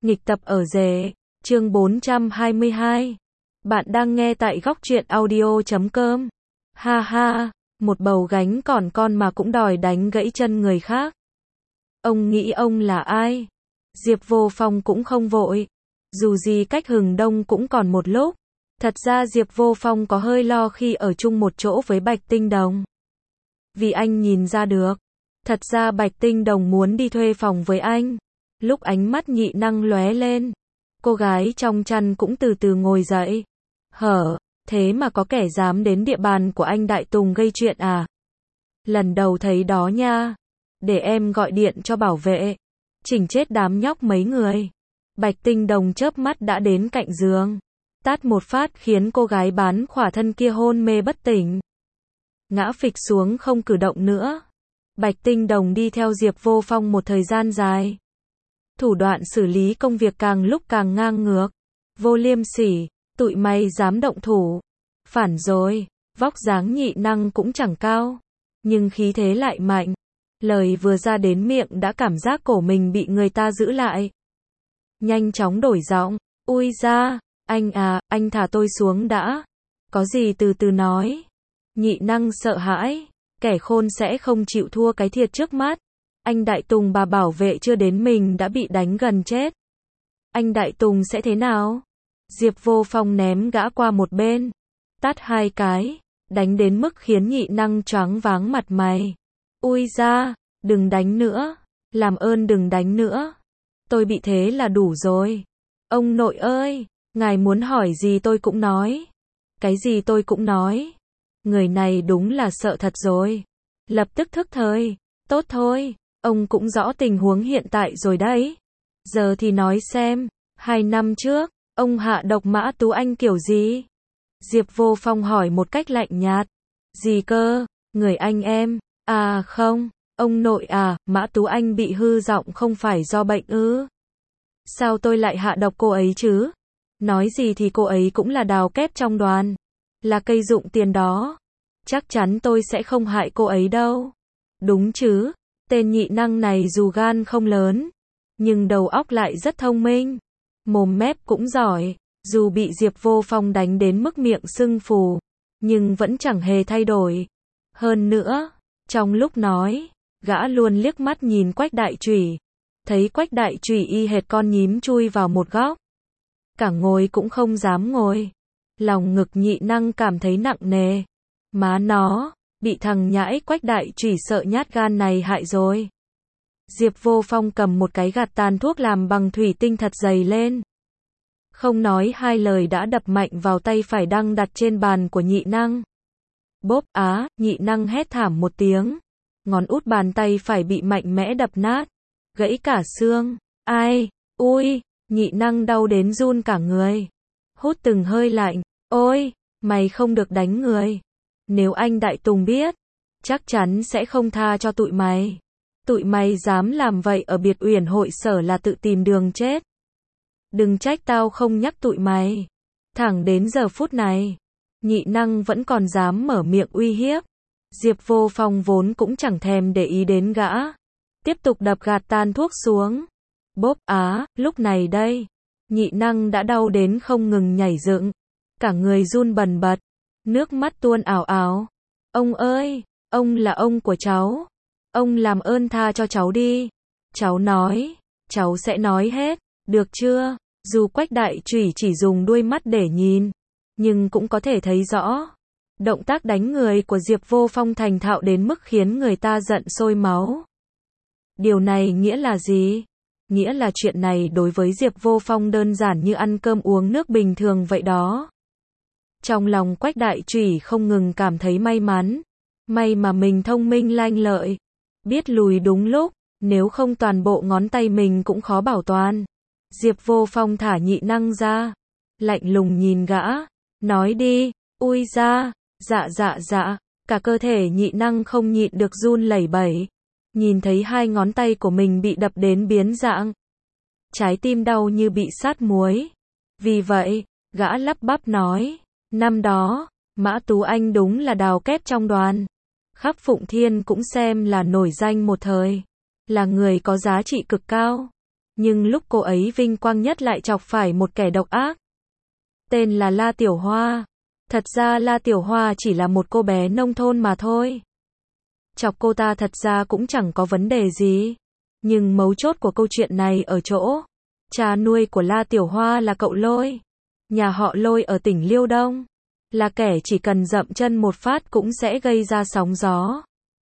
Nghịch tập ở rể, chương 422. Bạn đang nghe tại góc truyện audio.com. Ha ha, một bầu gánh còn con mà cũng đòi đánh gãy chân người khác. Ông nghĩ ông là ai? Diệp Vô Phong cũng không vội. Dù gì cách hừng đông cũng còn một lúc. Thật ra Diệp Vô Phong có hơi lo khi ở chung một chỗ với Bạch Tinh Đồng. Vì anh nhìn ra được. Thật ra Bạch Tinh Đồng muốn đi thuê phòng với anh. Lúc ánh mắt Nhị Năng lóe lên, cô gái trong chăn cũng từ từ ngồi dậy. Hở, thế mà có kẻ dám đến địa bàn của anh Đại Tùng gây chuyện à? Lần đầu thấy đó nha. Để em gọi điện cho bảo vệ. Chỉnh chết đám nhóc mấy người. Bạch Tinh Đồng chớp mắt đã đến cạnh giường. Tát một phát khiến cô gái bán khỏa thân kia hôn mê bất tỉnh. Ngã phịch xuống không cử động nữa. Bạch Tinh Đồng đi theo Diệp Vô Phong một thời gian dài. Thủ đoạn xử lý công việc càng lúc càng ngang ngược. Vô liêm sỉ, tụi mày dám động thủ. Phản rồi, vóc dáng Nhị Năng cũng chẳng cao. Nhưng khí thế lại mạnh. Lời vừa ra đến miệng đã cảm giác cổ mình bị người ta giữ lại. Nhanh chóng đổi giọng. Ui da, anh à, anh thả tôi xuống đã. Có gì từ từ nói. Nhị Năng sợ hãi. Kẻ khôn sẽ không chịu thua cái thiệt trước mắt. Anh Đại Tùng bà bảo vệ chưa đến mình đã bị đánh gần chết. Anh Đại Tùng sẽ thế nào? Diệp Vô Phong ném gã qua một bên. Tát hai cái. Đánh đến mức khiến Nhị Năng choáng váng mặt mày. Ui da, đừng đánh nữa. Làm ơn đừng đánh nữa. Tôi bị thế là đủ rồi. Ông nội ơi, ngài muốn hỏi gì tôi cũng nói. Cái gì tôi cũng nói. Người này đúng là sợ thật rồi. Lập tức thức thời. Tốt thôi. Ông cũng rõ tình huống hiện tại rồi đấy. Giờ thì nói xem, 2 năm trước, ông hạ độc Mã Tú Anh kiểu gì? Diệp Vô Phong hỏi một cách lạnh nhạt. Gì cơ, người anh em? À không, ông nội à, Mã Tú Anh bị hư giọng không phải do bệnh ư? Sao tôi lại hạ độc cô ấy chứ? Nói gì thì cô ấy cũng là đào kép trong đoàn. Là cây dụng tiền đó. Chắc chắn tôi sẽ không hại cô ấy đâu. Đúng chứ? Tên Nhị Năng này dù gan không lớn, nhưng đầu óc lại rất thông minh. Mồm mép cũng giỏi, dù bị Diệp Vô Phong đánh đến mức miệng sưng phù, nhưng vẫn chẳng hề thay đổi. Hơn nữa, trong lúc nói, gã luôn liếc mắt nhìn Quách Đại Chủy. Thấy Quách Đại Chủy y hệt con nhím chui vào một góc. Cả ngồi cũng không dám ngồi. Lòng ngực Nhị Năng cảm thấy nặng nề. Má nó, bị thằng nhãi Quách Đại Chủy sợ nhát gan này hại rồi. Diệp Vô Phong cầm một cái gạt tàn thuốc làm bằng thủy tinh thật dày lên. Không nói hai lời đã đập mạnh vào tay phải đang đặt trên bàn của Nhị Năng. Bốp á, Nhị Năng hét thảm một tiếng. Ngón út bàn tay phải bị mạnh mẽ đập nát. Gãy cả xương. Ai, ui, Nhị Năng đau đến run cả người. Hút từng hơi lạnh. Ôi, mày không được đánh người. Nếu anh Đại Tùng biết, chắc chắn sẽ không tha cho tụi mày. Tụi mày dám làm vậy ở biệt uyển hội sở là tự tìm đường chết. Đừng trách tao không nhắc tụi mày. Thẳng đến giờ phút này, Nhị Năng vẫn còn dám mở miệng uy hiếp. Diệp Vô Phong vốn cũng chẳng thèm để ý đến gã. Tiếp tục đập gạt tan thuốc xuống. Bốp á, lúc này đây, Nhị Năng đã đau đến không ngừng nhảy dựng. Cả người run bần bật. Nước mắt tuôn ảo ảo. Ông ơi, ông là ông của cháu. Ông làm ơn tha cho cháu đi. Cháu nói, cháu sẽ nói hết, được chưa? Dù Quách Đại Chủy chỉ dùng đuôi mắt để nhìn, nhưng cũng có thể thấy rõ. Động tác đánh người của Diệp Vô Phong thành thạo đến mức khiến người ta giận sôi máu. Điều này nghĩa là gì? Nghĩa là chuyện này đối với Diệp Vô Phong đơn giản như ăn cơm uống nước bình thường vậy đó. Trong lòng Quách Đại Chủy không ngừng cảm thấy may mắn. May mà mình thông minh lanh lợi. Biết lùi đúng lúc, nếu không toàn bộ ngón tay mình cũng khó bảo toàn. Diệp Vô Phong thả Nhị Năng ra. Lạnh lùng nhìn gã. Nói đi, ui da, dạ. Cả cơ thể Nhị Năng không nhịn được run lẩy bẩy. Nhìn thấy hai ngón tay của mình bị đập đến biến dạng. Trái tim đau như bị sát muối. Vì vậy, gã lắp bắp nói. Năm đó, Mã Tú Anh đúng là đào kép trong đoàn. Khắp Phụng Thiên cũng xem là nổi danh một thời. Là người có giá trị cực cao. Nhưng lúc cô ấy vinh quang nhất lại chọc phải một kẻ độc ác. Tên là La Tiểu Hoa. Thật ra La Tiểu Hoa chỉ là một cô bé nông thôn mà thôi. Chọc cô ta thật ra cũng chẳng có vấn đề gì. Nhưng mấu chốt của câu chuyện này ở chỗ, cha nuôi của La Tiểu Hoa là cậu Lôi. Nhà họ Lôi ở tỉnh Liêu Đông. Là kẻ chỉ cần dậm chân một phát cũng sẽ gây ra sóng gió.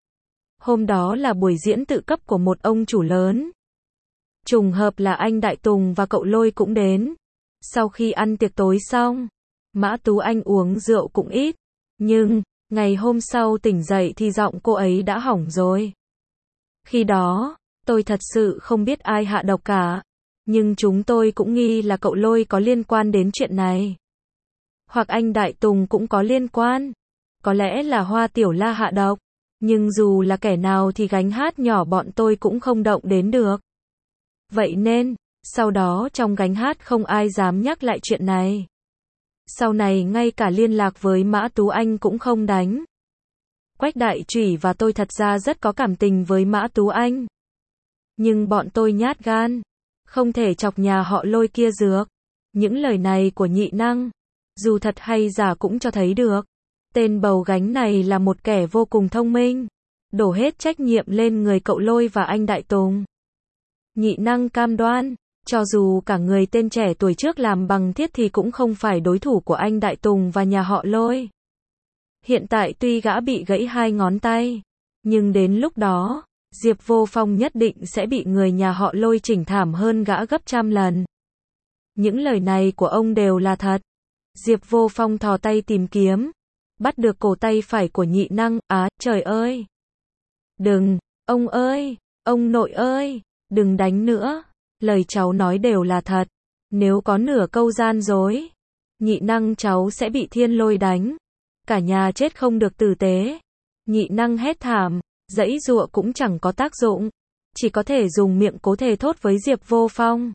Hôm đó là buổi diễn tự cấp của một ông chủ lớn. Trùng hợp là anh Đại Tùng và cậu Lôi cũng đến. Sau khi ăn tiệc tối xong, Mã Tú Anh uống rượu cũng ít. Nhưng, ngày hôm sau tỉnh dậy thì giọng cô ấy đã hỏng rồi. Khi đó, tôi thật sự không biết ai hạ độc cả. Nhưng chúng tôi cũng nghi là cậu Lôi có liên quan đến chuyện này. Hoặc anh Đại Tùng cũng có liên quan. Có lẽ là Hoa Tiểu La hạ độc. Nhưng dù là kẻ nào thì gánh hát nhỏ bọn tôi cũng không động đến được. Vậy nên, sau đó trong gánh hát không ai dám nhắc lại chuyện này. Sau này ngay cả liên lạc với Mã Tú Anh cũng không đánh. Quách Đại Trủy và tôi thật ra rất có cảm tình với Mã Tú Anh. Nhưng bọn tôi nhát gan. Không thể chọc nhà họ Lôi kia dược. Những lời này của nhị năng, dù thật hay giả cũng cho thấy được. Tên bầu gánh này là một kẻ vô cùng thông minh. Đổ hết trách nhiệm lên người cậu Lôi và anh Đại Tùng. Nhị năng cam đoan, cho dù cả người tên trẻ tuổi trước làm bằng thiết thì cũng không phải đối thủ của anh Đại Tùng và nhà họ Lôi. Hiện tại tuy gã bị gãy 2 ngón tay, nhưng đến lúc đó, Diệp Vô Phong nhất định sẽ bị người nhà họ Lôi chỉnh thảm hơn gã gấp trăm lần. Những lời này của ông đều là thật. Diệp Vô Phong thò tay tìm kiếm, bắt được cổ tay phải của nhị năng. Trời ơi! Đừng, ông ơi, ông nội ơi, đừng đánh nữa. Lời cháu nói đều là thật. Nếu có nửa câu gian dối, nhị năng cháu sẽ bị Thiên Lôi đánh. Cả nhà chết không được tử tế. Nhị năng hét thảm, giãy giụa cũng chẳng có tác dụng. Chỉ có thể dùng miệng cố thề thốt với Diệp Vô Phong.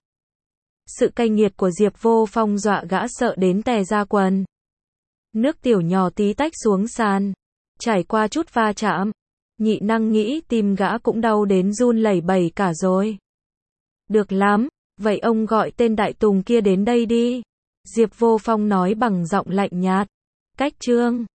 Sự cay nghiệt của Diệp Vô Phong dọa gã sợ đến tè ra quần. Nước tiểu nhỏ tí tách xuống sàn. Trải qua chút va chạm, nhị năng nghĩ tim gã cũng đau đến run lẩy bẩy cả rồi. Được lắm, vậy ông gọi tên Đại Tùng kia đến đây đi. Diệp Vô Phong nói bằng giọng lạnh nhạt. Cách chương